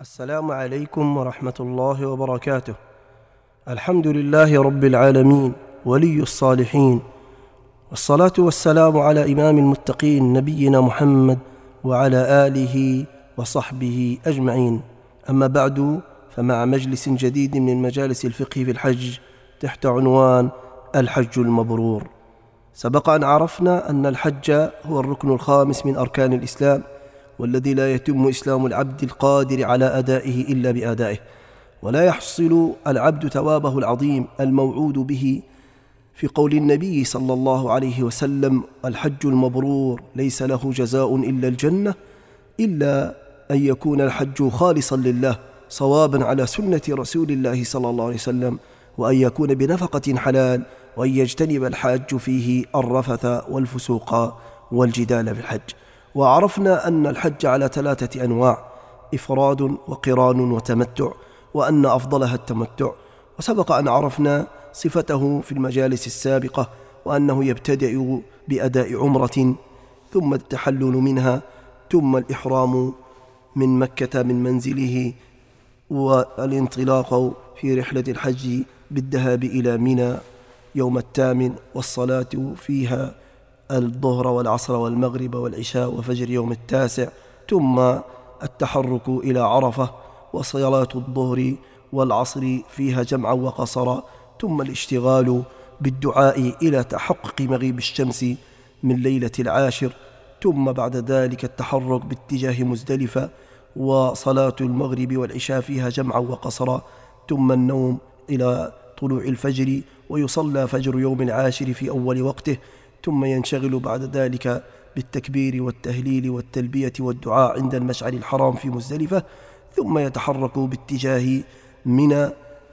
السلام عليكم ورحمة الله وبركاته. الحمد لله رب العالمين ولي الصالحين، والصلاة والسلام على إمام المتقين نبينا محمد وعلى آله وصحبه أجمعين. أما بعد، فمع مجلس جديد من مجالس الفقه في الحج تحت عنوان الحج المبرور. سبق أن عرفنا أن الحج هو الركن الخامس من أركان الإسلام، والذي لا يتم إسلام العبد القادر على أدائه إلا بأدائه، ولا يحصل العبد ثوابه العظيم الموعود به في قول النبي صلى الله عليه وسلم: الحج المبرور ليس له جزاء إلا الجنة، إلا أن يكون الحج خالصا لله صوابا على سنة رسول الله صلى الله عليه وسلم، وأن يكون بنفقة حلال، وأن يجتنب الحاج فيه الرفث والفسوق والجدال في الحج. وعرفنا أن الحج على 3 أنواع: إفراد وقران وتمتع، وأن أفضلها التمتع. وسبق أن عرفنا صفته في المجالس السابقة، وأنه يبتدئ بأداء عمرة، ثم التحلل منها، ثم الإحرام من مكة من منزله، والانطلاق في رحلة الحج بالذهاب إلى منى يوم 8، والصلاة فيها الظهر والعصر والمغرب والعشاء وفجر يوم 9، ثم التحرك إلى عرفة وصلاة الظهر والعصر فيها جمعا وقصرا، ثم الاشتغال بالدعاء إلى تحقق مغيب الشمس من ليلة 10، ثم بعد ذلك التحرك باتجاه مزدلفة وصلاة المغرب والعشاء فيها جمعا وقصرا، ثم النوم إلى طلوع الفجر، ويصلى فجر يوم 10 في أول وقته، ثم ينشغل بعد ذلك بالتكبير والتهليل والتلبية والدعاء عند المشعر الحرام في مزدلفة، ثم يتحرك باتجاه منى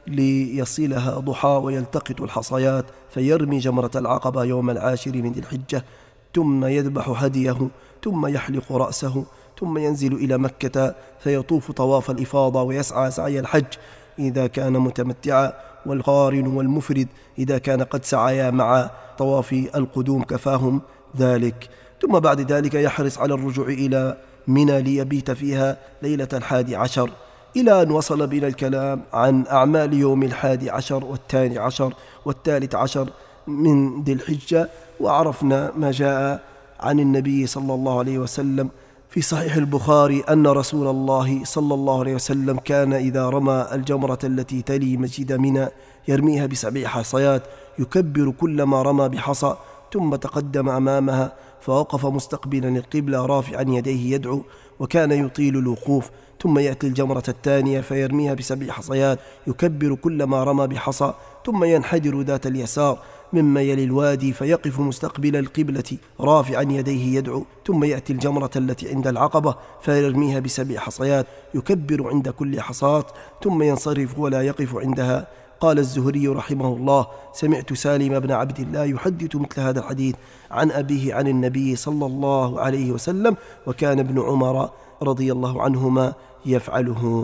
ليصلها ضحى ويلتقط الحصيات فيرمي جمرة العقبة يوم 10 من ذي الحجة، ثم يذبح هديه، ثم يحلق رأسه، ثم ينزل إلى مكة فيطوف طواف الإفاضة ويسعى سعي الحج إذا كان متمتعا، والقارن والمفرد إذا كان قد سعيا مع طواف القدوم كفاهم ذلك. ثم بعد ذلك يحرص على الرجوع إلى منى ليبيت فيها ليلة 11، إلى أن وصل بنا الكلام عن أعمال يوم 11 و12 و13 من ذي الحجة، وعرفنا ما جاء عن النبي صلى الله عليه وسلم في صحيح البخاري أن رسول الله صلى الله عليه وسلم كان إذا رمى الجمرة التي تلي مسجد منى يرميها ب7 حصيات، يكبر كلما رمى بحصى، ثم تقدم أمامها فوقف مستقبلا القبلة رافعا يديه يدعو، وكان يطيل الوقوف، ثم يأتي الجمرة الثانية فيرميها ب7 حصيات، يكبر كلما رمى بحصى، ثم ينحدر ذات اليسار مما يلي الوادي فيقف مستقبل القبلة رافعا يديه يدعو، ثم يأتي الجمرة التي عند العقبة فيرميها ب7 حصيات، يكبر عند كل حصاة، ثم ينصرف ولا يقف عندها. قال الزهري رحمه الله: سمعت سالم بن عبد الله يحدث مثل هذا الحديث عن أبيه عن النبي صلى الله عليه وسلم، وكان ابن عمر رضي الله عنهما يفعله.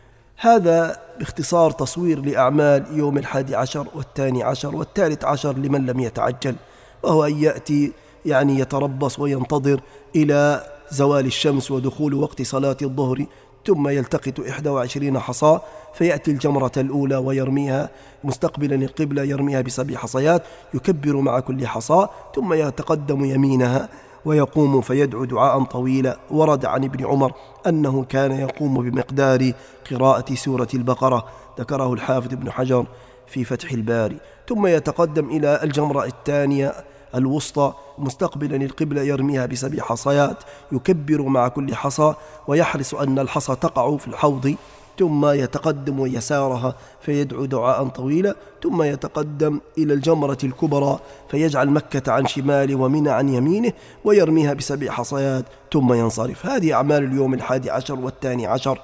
هذا باختصار تصوير لأعمال يوم 11 و12 و13 لمن لم يتعجل، وهو أن يأتي يتربص وينتظر إلى زوال الشمس ودخول وقت صلاة الظهر، ثم يلتقط 21 حصاة، فيأتي الجمرة الأولى ويرميها مستقبلا القبلة، يرميها ب7 حصيات، يكبر مع كل حصاة، ثم يتقدم يمينها ويقوم فيدعو دعاء طويلا. ورد عن ابن عمر أنه كان يقوم بمقدار قراءة سورة البقرة، ذكره الحافظ ابن حجر في فتح الباري. ثم يتقدم إلى الجمرة الثانية الوسطى مستقبلا القبلة، يرميها ب7 حصيات، يكبر مع كل حصى، ويحرص أن الحصى تقع في الحوض، ثم يتقدم يسارها فيدعو دعاء طويلا، ثم يتقدم إلى الجمرة الكبرى فيجعل مكة عن شماله ومنى عن يمينه، ويرميها ب7 حصيات، ثم ينصرف. هذه أعمال اليوم 11 و12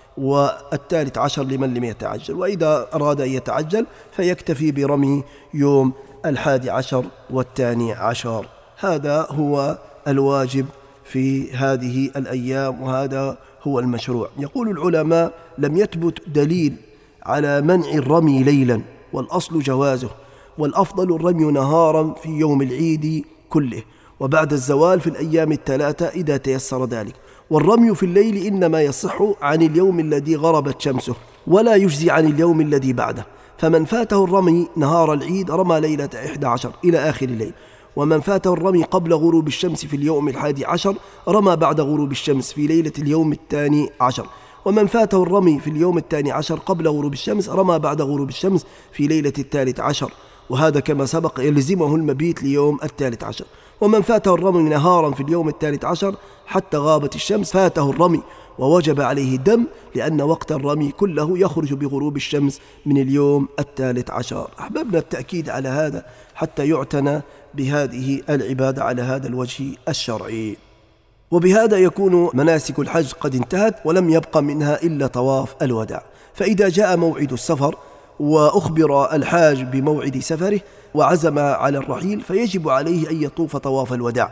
و13 لمن لم يتعجل، وإذا أراد أن يتعجل فيكتفي برمي يوم 11 و12. هذا هو الواجب في هذه الأيام، وهذا هو المشروع. يقول العلماء: لم يثبت دليل على منع الرمي ليلا، والأصل جوازه، والأفضل الرمي نهارا في يوم العيد كله، وبعد الزوال في الأيام 3 إذا تيسر ذلك، والرمي في الليل إنما يصح عن اليوم الذي غربت شمسه ولا يجزي عن اليوم الذي بعده، فمن فاته الرمي نهار العيد رمى ليلة 11 إلى آخر الليل، ومن فاته الرمي قبل غروب الشمس في اليوم 11 رمى بعد غروب الشمس في ليلة اليوم 12، ومن فاته الرمي في اليوم 12 قبل غروب الشمس رمى بعد غروب الشمس في ليلة 13، وهذا كما سبق يلزمه المبيت ليوم 13. ومن فاته الرمي نهارا في اليوم 13 حتى غابت الشمس فاته الرمي ووجب عليه الدم، لأن وقت الرمي كله يخرج بغروب الشمس من اليوم 13. أحببنا التأكيد على هذا حتى يعتنى بهذه العبادة على هذا الوجه الشرعي. وبهذا يكون مناسك الحج قد انتهت ولم يبق منها إلا طواف الوداع. فإذا جاء موعد السفر وأخبر الحاج بموعد سفره وعزم على الرحيل فيجب عليه أن يطوف طواف الوداع.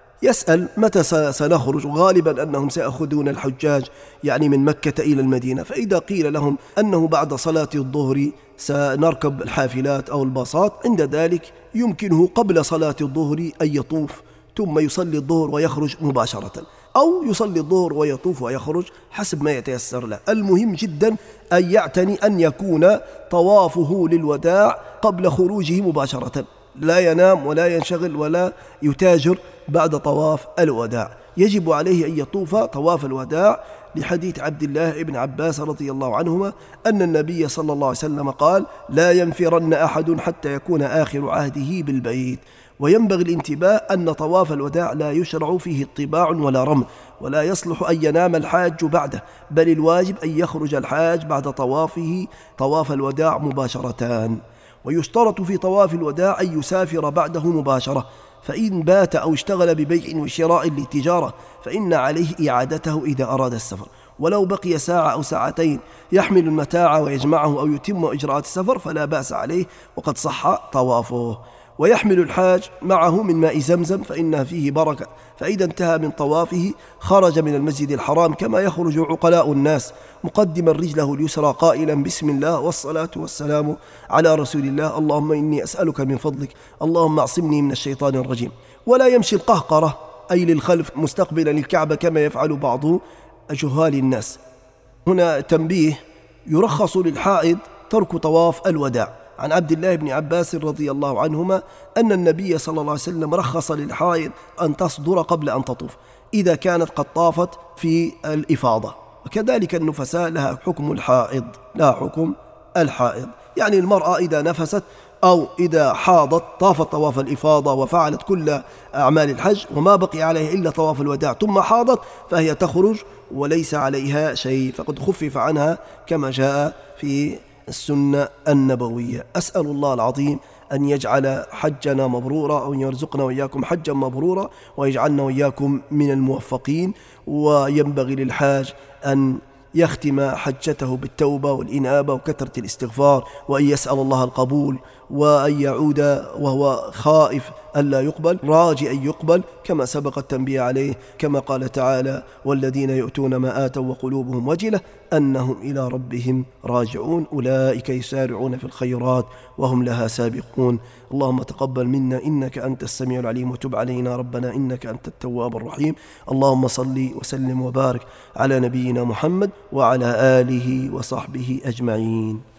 يسأل متى سنخرج؟ غالبا أنهم سيأخذون الحجاج يعني من مكة إلى المدينة، فإذا قيل لهم أنه بعد صلاة الظهر سنركب الحافلات أو الباصات، عند ذلك يمكنه قبل صلاة الظهر أن يطوف ثم يصلي الظهر ويخرج مباشرة، أو يصلي الظهر ويطوف ويخرج حسب ما يتيسر له. المهم جدا أن يعتني أن يكون طوافه للوداع قبل خروجه مباشرة، لا ينام ولا ينشغل ولا يتاجر بعد طواف الوداع. يجب عليه أن يطوف طواف الوداع لحديث عبد الله بن عباس رضي الله عنهما أن النبي صلى الله عليه وسلم قال: لا ينفرن أحد حتى يكون آخر عهده بالبيت. وينبغي الانتباه أن طواف الوداع لا يشرع فيه اطباع ولا رمل، ولا يصلح أن ينام الحاج بعده، بل الواجب أن يخرج الحاج بعد طوافه طواف الوداع مباشرة. ويشترط في طواف الوداع أن يسافر بعده مباشرة، فإن بات أو اشتغل ببيع وشراء للتجارة فإن عليه إعادته إذا أراد السفر، ولو بقي ساعة أو ساعتين يحمل المتاع ويجمعه أو يتم إجراءات السفر فلا بأس عليه وقد صح طوافه. ويحمل الحاج معه من ماء زمزم فإنها فيه بركة، فإذا انتهى من طوافه خرج من المسجد الحرام كما يخرج عقلاء الناس مقدما رجله اليسرى قائلا: بسم الله والصلاة والسلام على رسول الله، اللهم إني أسألك من فضلك، اللهم اعصمني من الشيطان الرجيم. ولا يمشي القهقرة أي للخلف مستقبلا الكعبة كما يفعل بعض جهال الناس. هنا تنبيه: يرخص للحائض ترك طواف الوداع. عن عبد الله بن عباس رضي الله عنهما أن النبي صلى الله عليه وسلم رخص للحائض أن تصدر قبل أن تطوف إذا كانت قد طافت في الإفاضة، وكذلك النفساء لها حكم الحائض، لا حكم الحائض. يعني المرأة إذا نفست أو إذا حاضت طافت طواف الإفاضة وفعلت كل أعمال الحج وما بقي عليها إلا طواف الوداع ثم حاضت فهي تخرج وليس عليها شيء، فقد خفف عنها كما جاء في السنة النبوية. أسأل الله العظيم أن يجعل حجنا مبرورا، أو يرزقنا وإياكم حجا مبرورا، ويجعلنا وإياكم من الموفقين. وينبغي للحاج أن يختم حجته بالتوبة والإنابة وكثرة الاستغفار، وأن يسأل الله القبول، وأن يعود وهو خائف ألا يقبل راجي أن يقبل كما سبق التنبيه عليه، كما قال تعالى: والذين يؤتون ما آتوا وقلوبهم وجلة أنهم إلى ربهم راجعون أولئك يسارعون في الخيرات وهم لها سابقون. اللهم تقبل منا إنك أنت السميع العليم، وتب علينا ربنا إنك أنت التواب الرحيم. اللهم صل وسلم وبارك على نبينا محمد وعلى آله وصحبه أجمعين.